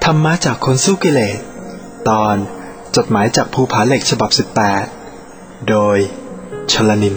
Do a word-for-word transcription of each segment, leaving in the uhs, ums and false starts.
รรมะจากคนสู้กิเลสตอนจดหมายจากภูผาเหล็กฉบับสิบแปดโดยชลนิน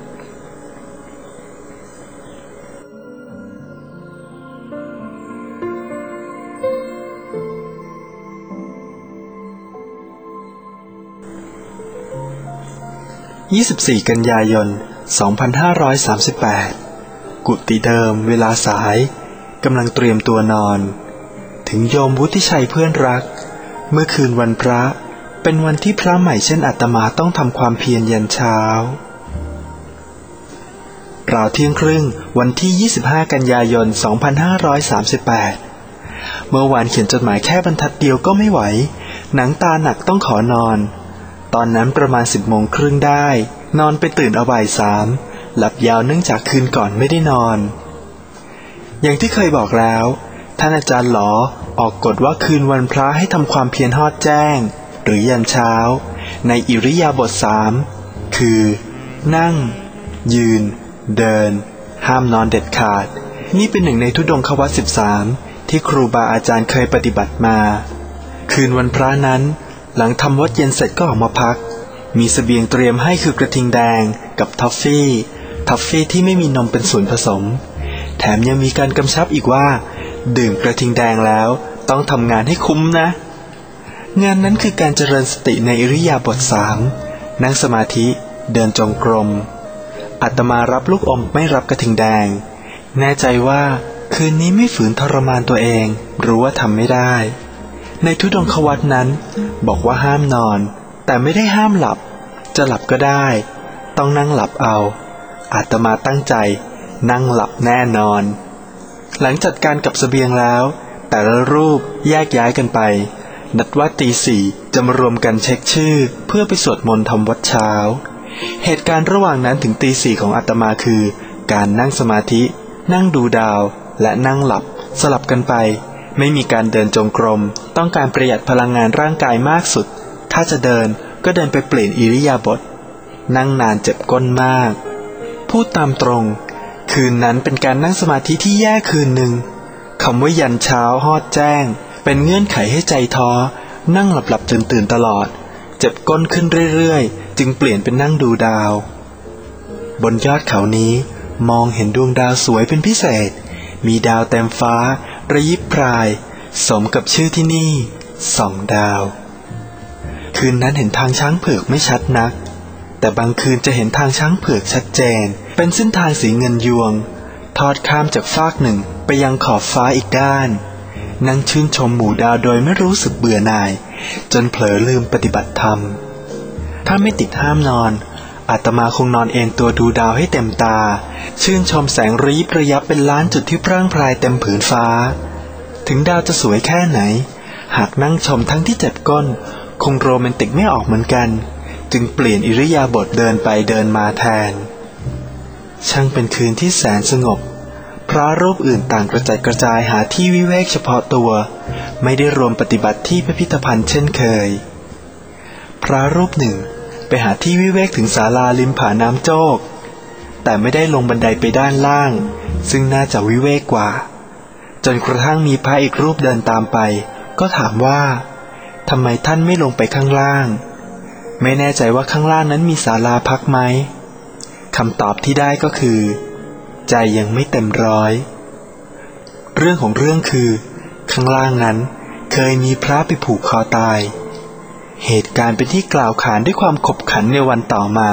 ยี่สิบสี่กันยายนสองพันห้าร้อยสามสิบแปดกุฏิเดิมเวลาสายกำลังเตรียมตัวนอนถึงโยมวุฒิชัยเพื่อนรักเมื่อคืนวันพระเป็นวันที่พระใหม่เช่นอาตมาต้องทำความเพียรยันเช้าราวเที่ยงครึ่งวันที่ยี่สิบห้ากันยายนสองพันห้าร้อยสามสิบแปดเมื่อวานเขียนจดหมายแค่บรรทัดเดียวก็ไม่ไหวหนังตาหนักต้องขอนอนตอนนั้นประมาณสิบโมงครึ่งได้นอนไปตื่นเอาบ่ายสามหลับยาวเนื่องจากคืนก่อนไม่ได้นอนอย่างที่เคยบอกแล้วท่านอาจารย์หลอออกกฎว่าคืนวันพระให้ทำความเพียรฮอดแจ้งหรือยันเช้าในอิริยาบถสามคือนั่งยืนเดินห้ามนอนเด็ดขาดนี่เป็นหนึ่งในธุดงควัตรสิบสามที่ครูบาอาจารย์เคยปฏิบัติมาคืนวันพระนั้นหลังทำวัดเย็นเสร็จก็ออกมาพักมีเสบียงเตรียมให้คือกระทิงแดงกับทอฟฟี่ทอฟฟี่ที่ไม่มีนมเป็นส่วนผสมแถมยังมีการกำชับอีกว่าดื่มกระทิงแดงแล้วต้องทำงานให้คุ้มนะงานนั้นคือการเจริญสติในอิริยาบถสามนั่งสมาธิเดินจงกรมอาตมารับลูกอมไม่รับกระทิงแดงแน่ใจว่าคืนนี้ไม่ฝืนทรมานตัวเองรู้ว่าทำไม่ได้ในธุดงควัตรนั้นบอกว่าห้ามนอนแต่ไม่ได้ห้ามหลับจะหลับก็ได้ต้องนั่งหลับเอาอาตมาตั้งใจนั่งหลับแน่นอนหลังจัดการกับเสบียงแล้วแต่ละรูปแยกย้ายกันไปนัดว่าตีสี่จะมารวมกันเช็คชื่อเพื่อไปสวดมนต์ทำวัดเช้าเหตุการณ์ระหว่างนั้นถึงตีสี่ของอาตมาคือการนั่งสมาธินั่งดูดาวและนั่งหลับสลับกันไปไม่มีการเดินจงกรมต้องการประหยัดพลังงานร่างกายมากสุดถ้าจะเดินก็เดินไปเปลี่ยนอิริยาบถนั่งนานเจ็บก้นมากพูดตามตรงคืนนั้นเป็นการนั่งสมาธิที่แย่คืนหนึ่งคำว่ายันเช้าฮอดแจ้งเป็นเงื่อนไขให้ใจท้อนั่งหลับหลับตื่นตื่นตลอดเจ็บก้นขึ้นเรื่อยๆจึงเปลี่ยนเป็นนั่งดูดาวบนยอดเขานี้มองเห็นดวงดาวสวยเป็นพิเศษมีดาวเต็มฟ้าระยิบพรายสมกับชื่อที่นี่ส่องดาวคืนนั้นเห็นทางช้างเผือกไม่ชัดนักแต่บางคืนจะเห็นทางช้างเผือกชัดเจนเป็นเส้นทางสีเงินยวงทอดข้ามจากฟากหนึ่งไปยังขอบฟ้าอีกด้านนั่งชื่นชมหมู่ดาวโดยไม่รู้สึกเบื่อหน่ายจนเผลอลืมปฏิบัติธรรมถ้าไม่ติดห้ามนอนอาตมาคงนอนเอนตัวดูดาวให้เต็มตาชื่นชมแสงระยิบระยับเป็นล้านจุดที่พร่างพรายเต็มผืนฟ้าถึงดาวจะสวยแค่ไหนหากนั่งชมทั้งที่เจ็บก้นคงโรแมนติกไม่ออกเหมือนกันจึงเปลี่ยนอิริยาบถเดินไปเดินมาแทนช่างเป็นคืนที่แสนสงบพระรูปอื่นต่างกระจัดกระจายหาที่วิเวกเฉพาะตัวไม่ได้รวมปฏิบัติที่พิพิธภัณฑ์เช่นเคยพระรูปหนึ่งไปหาที่วิเวกถึงศาลาริมผาน้ำโจกแต่ไม่ได้ลงบันไดไปด้านล่างซึ่งน่าจะวิเวกกว่าจนกระทั่งมีพระอีกรูปเดินตามไปก็ถามว่าทำไมท่านไม่ลงไปข้างล่างไม่แน่ใจว่าข้างล่างนั้นมีศาลาพักไหมคำตอบที่ได้ก็คือใจยังไม่เต็มร้อยเรื่องของเรื่องคือข้างล่างนั้นเคยมีพระไปผูกคอตายเหตุการณ์เป็นที่กล่าวขานด้วยความขบขันในวันต่อมา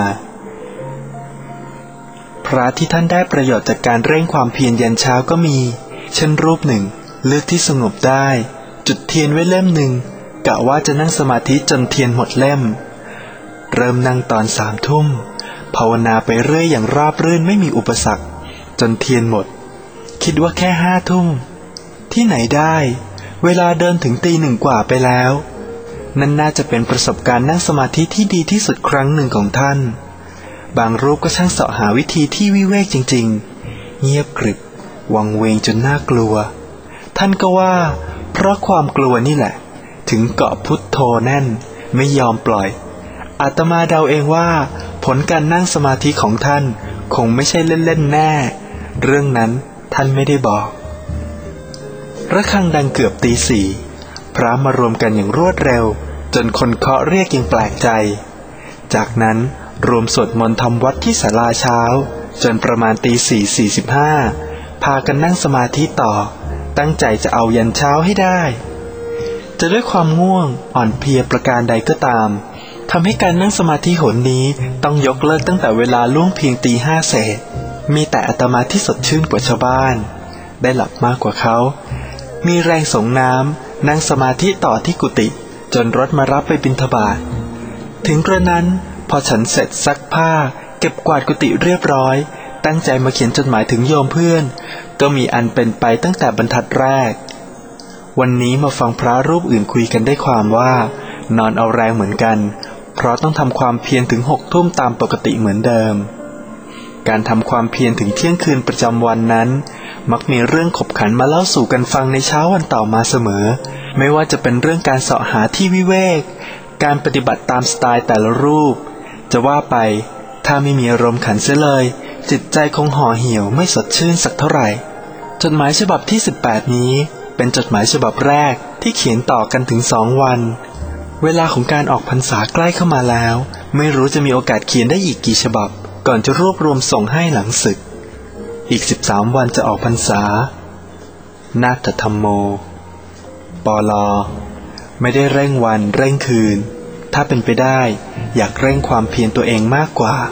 พระที่ท่านได้ประโยชน์จากการเร่งความเพียรยันเช้าก็มีเช่นรูปหนึ่งเลือกที่สงบได้จุดเทียนไว้เล่มหนึ่งกะว่าจะนั่งสมาธิจนเทียนหมดเล่มเริ่มนั่งตอนสามทุ่มภาวนาไปเรื่อยอย่างราบรื่นไม่มีอุปสรรคจนเทียนหมดคิดว่าแค่ห้าทุ่มที่ไหนได้เวลาเดินถึงตีหนึ่งกว่าไปแล้วนั่นน่าจะเป็นประสบการณ์นั่งสมาธิที่ดีที่สุดครั้งหนึ่งของท่านบางรูปก็ช่างเสาะหาวิธีที่วิเวกจริงๆเงียบกริบวังเวงจนน่ากลัวท่านก็ว่าเพราะความกลัวนี่แหละถึงเกาะพุทโธแน่นไม่ยอมปล่อยอาตมาเดาเองว่าผลการนั่งสมาธิของท่านคงไม่ใช่เล่นๆแน่เรื่องนั้นท่านไม่ได้บอกระฆังดังเกือบตีสี่พระมารวมกันอย่างรวดเร็วจนคนเคาะเรียกยังแปลกใจจากนั้นรวมสวดมนต์ทำวัดที่ศาลาเช้าจนประมาณตีสี่สี่สิบห้าพากันนั่งสมาธิต่อตั้งใจจะเอายันเช้าให้ได้จะด้วยความง่วงอ่อนเพลียประการใดก็ตามทำให้การนั่งสมาธิหนนี้ต้องยกเลิกตั้งแต่เวลาล่วงเพียงตีห้าเศษมีแต่อาตมาที่สดชื่นกว่าชาวบ้านได้หลับมากกว่าเขามีแรงส่งน้ำนั่งสมาธิต่อที่กุฏิจนรถมารับไปบิณฑบาตถึงกระนั้นพอฉันเสร็จซักผ้าเก็บกวาดกุฏิเรียบร้อยตั้งใจมาเขียนจดหมายถึงโยมเพื่อนก็มีอันเป็นไปตั้งแต่บรรทัดแรกวันนี้มาฟังพระรูปอื่นคุยกันได้ความว่านอนเอาแรงเหมือนกันเพราะต้องทำความเพียรถึงหกทุ่มตามปกติเหมือนเดิมการทำความเพียรถึงเที่ยงคืนประจำวันนั้นมักมีเรื่องขบขันมาเล่าสู่กันฟังในเช้าวันต่อมาเสมอไม่ว่าจะเป็นเรื่องการเสาะหาที่วิเวกการปฏิบัติตามสไตล์แต่ละรูปจะว่าไปถ้าไม่มีอารมณ์ขันเสียเลยจิตใจคงห่อเหี่ยวไม่สดชื่นสักเท่าไหร่จดหมายฉบับที่สิบแปดนี้เป็นจดหมายฉบับแรกที่เขียนต่อกันถึงสองวันเวลาของการออกพรรษาใกล้เข้ามาแล้วไม่รู้จะมีโอกาสเขียนได้อีกกี่ฉบับก่อนจะรวบรวมส่งให้หลังศึกอีกสิบสามวันจะออกพรรษานาฏธรรมโมปลไม่ได้เร่งวันเร่งคืนถ้าเป็นไปได้อยากเร่งความเพียรตัวเองมากกว่า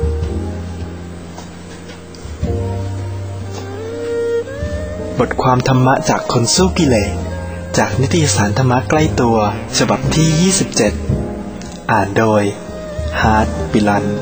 บทความธรรมะจากคนสู้กิเลสจากนิตยสารธรรมะใกล้ตัวฉบับที่ยี่สิบเจ็ดอ่านโดยฮาร์ทปิลัน